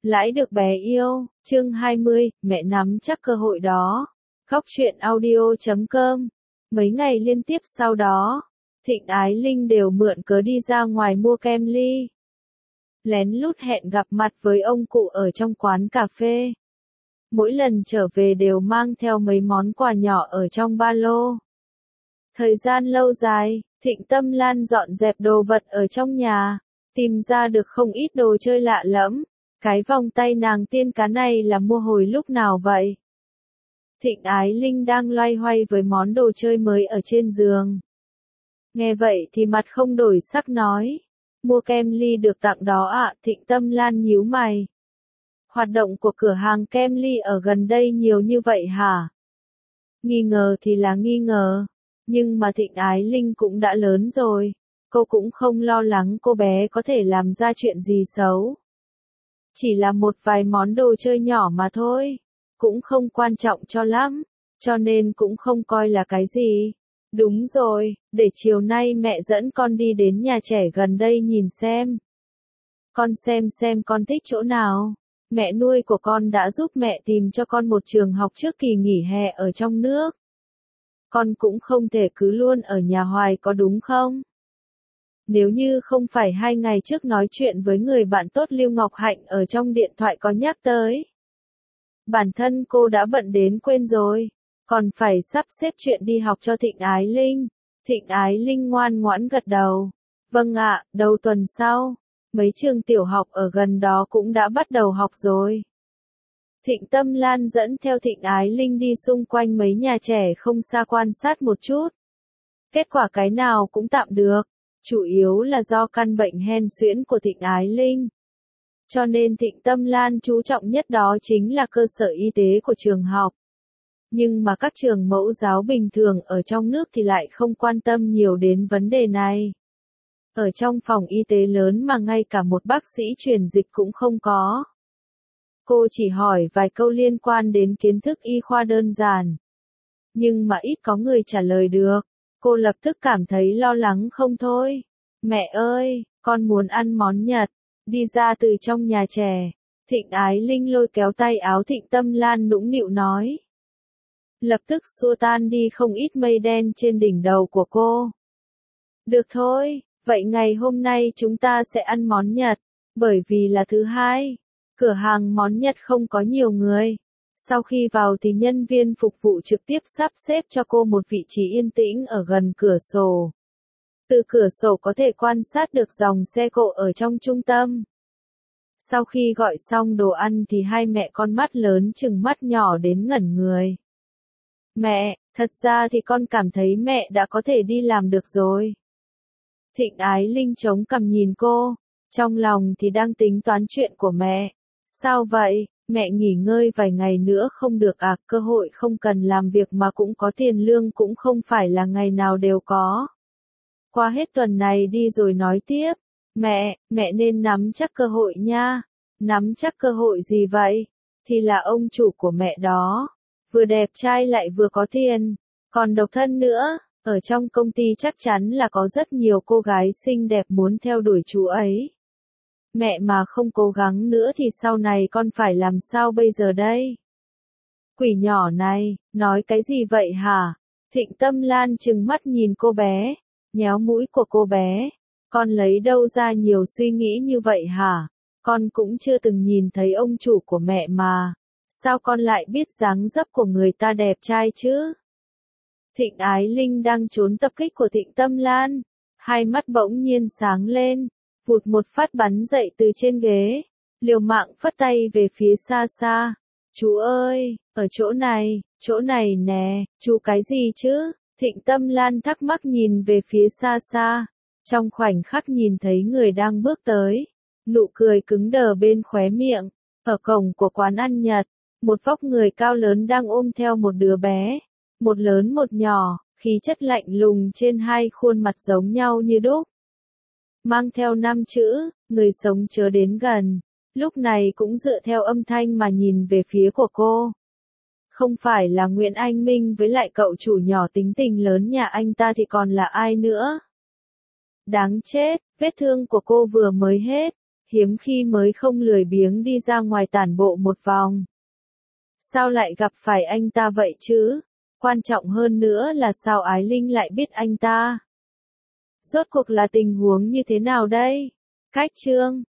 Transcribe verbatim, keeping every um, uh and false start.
Lãi được bé yêu, chương hai mươi, mẹ nắm chắc cơ hội đó. Góc truyện audio chấm com. Mấy ngày liên tiếp sau đó, Thịnh Ái Linh đều mượn cớ đi ra ngoài mua kem ly. Lén lút hẹn gặp mặt với ông cụ ở trong quán cà phê. Mỗi lần trở về đều mang theo mấy món quà nhỏ ở trong ba lô. Thời gian lâu dài, Thịnh Tâm Lan dọn dẹp đồ vật ở trong nhà, tìm ra được không ít đồ chơi lạ lẫm. Cái vòng tay nàng tiên cá này là mua hồi lúc nào vậy? Thịnh Ái Linh đang loay hoay với món đồ chơi mới ở trên giường. Nghe vậy thì mặt không đổi sắc nói. Mua kem ly được tặng đó ạ. À? Thịnh Tâm Lan nhíu mày. Hoạt động của cửa hàng kem ly ở gần đây nhiều như vậy hả? Nghi ngờ thì là nghi ngờ. Nhưng mà Thịnh Ái Linh cũng đã lớn rồi. Cô cũng không lo lắng cô bé có thể làm ra chuyện gì xấu. Chỉ là một vài món đồ chơi nhỏ mà thôi. Cũng không quan trọng cho lắm. Cho nên cũng không coi là cái gì. Đúng rồi, để chiều nay mẹ dẫn con đi đến nhà trẻ gần đây nhìn xem. Con xem xem con thích chỗ nào. Mẹ nuôi của con đã giúp mẹ tìm cho con một trường học trước kỳ nghỉ hè ở trong nước. Con cũng không thể cứ luôn ở nhà hoài có đúng không? Nếu như không phải hai ngày trước nói chuyện với người bạn tốt Lưu Ngọc Hạnh ở trong điện thoại có nhắc tới. Bản thân cô đã bận đến quên rồi, còn phải sắp xếp chuyện đi học cho Thịnh Ái Linh. Thịnh Ái Linh ngoan ngoãn gật đầu. Vâng ạ, đầu tuần sau, mấy trường tiểu học ở gần đó cũng đã bắt đầu học rồi. Thịnh Tâm Lan dẫn theo Thịnh Ái Linh đi xung quanh mấy nhà trẻ không xa quan sát một chút. Kết quả cái nào cũng tạm được. Chủ yếu là do căn bệnh hen suyễn của Thịnh Ái Linh. Cho nên Thịnh Tâm Lan chú trọng nhất đó chính là cơ sở y tế của trường học. Nhưng mà các trường mẫu giáo bình thường ở trong nước thì lại không quan tâm nhiều đến vấn đề này. Ở trong phòng y tế lớn mà ngay cả một bác sĩ truyền dịch cũng không có. Cô chỉ hỏi vài câu liên quan đến kiến thức y khoa đơn giản. Nhưng mà ít có người trả lời được. Cô lập tức cảm thấy lo lắng không thôi. Mẹ ơi, con muốn ăn món Nhật. Đi ra từ trong nhà trẻ. Thịnh Ái Linh lôi kéo tay áo Thịnh Tâm Lan nũng nịu nói. Lập tức xua tan đi không ít mây đen trên đỉnh đầu của cô. Được thôi, vậy ngày hôm nay chúng ta sẽ ăn món Nhật. Bởi vì là thứ hai. Cửa hàng món Nhật không có nhiều người. Sau khi vào thì nhân viên phục vụ trực tiếp sắp xếp cho cô một vị trí yên tĩnh ở gần cửa sổ. Từ cửa sổ có thể quan sát được dòng xe cộ ở trong trung tâm. Sau khi gọi xong đồ ăn thì hai mẹ con mắt lớn chừng mắt nhỏ đến ngẩn người. Mẹ, thật ra thì con cảm thấy mẹ đã có thể đi làm được rồi. Thịnh Ái Linh chống cằm nhìn cô, trong lòng thì đang tính toán chuyện của mẹ. Sao vậy? Mẹ nghỉ ngơi vài ngày nữa không được à? Cơ hội không cần làm việc mà cũng có tiền lương cũng không phải là ngày nào đều có. Qua hết tuần này đi rồi nói tiếp. Mẹ, mẹ nên nắm chắc cơ hội nha. Nắm chắc cơ hội gì vậy? Thì là ông chủ của mẹ đó. Vừa đẹp trai lại vừa có tiền. Còn độc thân nữa. Ở trong công ty chắc chắn là có rất nhiều cô gái xinh đẹp muốn theo đuổi chú ấy. Mẹ mà không cố gắng nữa thì sau này con phải làm sao bây giờ đây? Quỷ nhỏ này, nói cái gì vậy hả? Thịnh Tâm Lan trừng mắt nhìn cô bé, nhéo mũi của cô bé. Con lấy đâu ra nhiều suy nghĩ như vậy hả? Con cũng chưa từng nhìn thấy ông chủ của mẹ mà. Sao con lại biết dáng dấp của người ta đẹp trai chứ? Thịnh Ái Linh đang trốn tập kích của Thịnh Tâm Lan. Hai mắt bỗng nhiên sáng lên. Vụt một phát bắn dậy từ trên ghế, liều mạng phất tay về phía xa xa. Chú ơi, ở chỗ này, chỗ này nè, chú cái gì chứ? Thịnh Tâm Lan thắc mắc nhìn về phía xa xa. Trong khoảnh khắc nhìn thấy người đang bước tới, nụ cười cứng đờ bên khóe miệng. Ở cổng của quán ăn Nhật, một vóc người cao lớn đang ôm theo một đứa bé, một lớn một nhỏ, khí chất lạnh lùng trên hai khuôn mặt giống nhau như đúc. Mang theo năm chữ, người sống chớ đến gần, lúc này cũng dựa theo âm thanh mà nhìn về phía của cô. Không phải là Nguyễn Anh Minh với lại cậu chủ nhỏ tính tình lớn nhà anh ta thì còn là ai nữa? Đáng chết, vết thương của cô vừa mới hết, hiếm khi mới không lười biếng đi ra ngoài tản bộ một vòng. Sao lại gặp phải anh ta vậy chứ? Quan trọng hơn nữa là sao Ái Linh lại biết anh ta? Rốt cuộc là tình huống như thế nào đây? Cách chương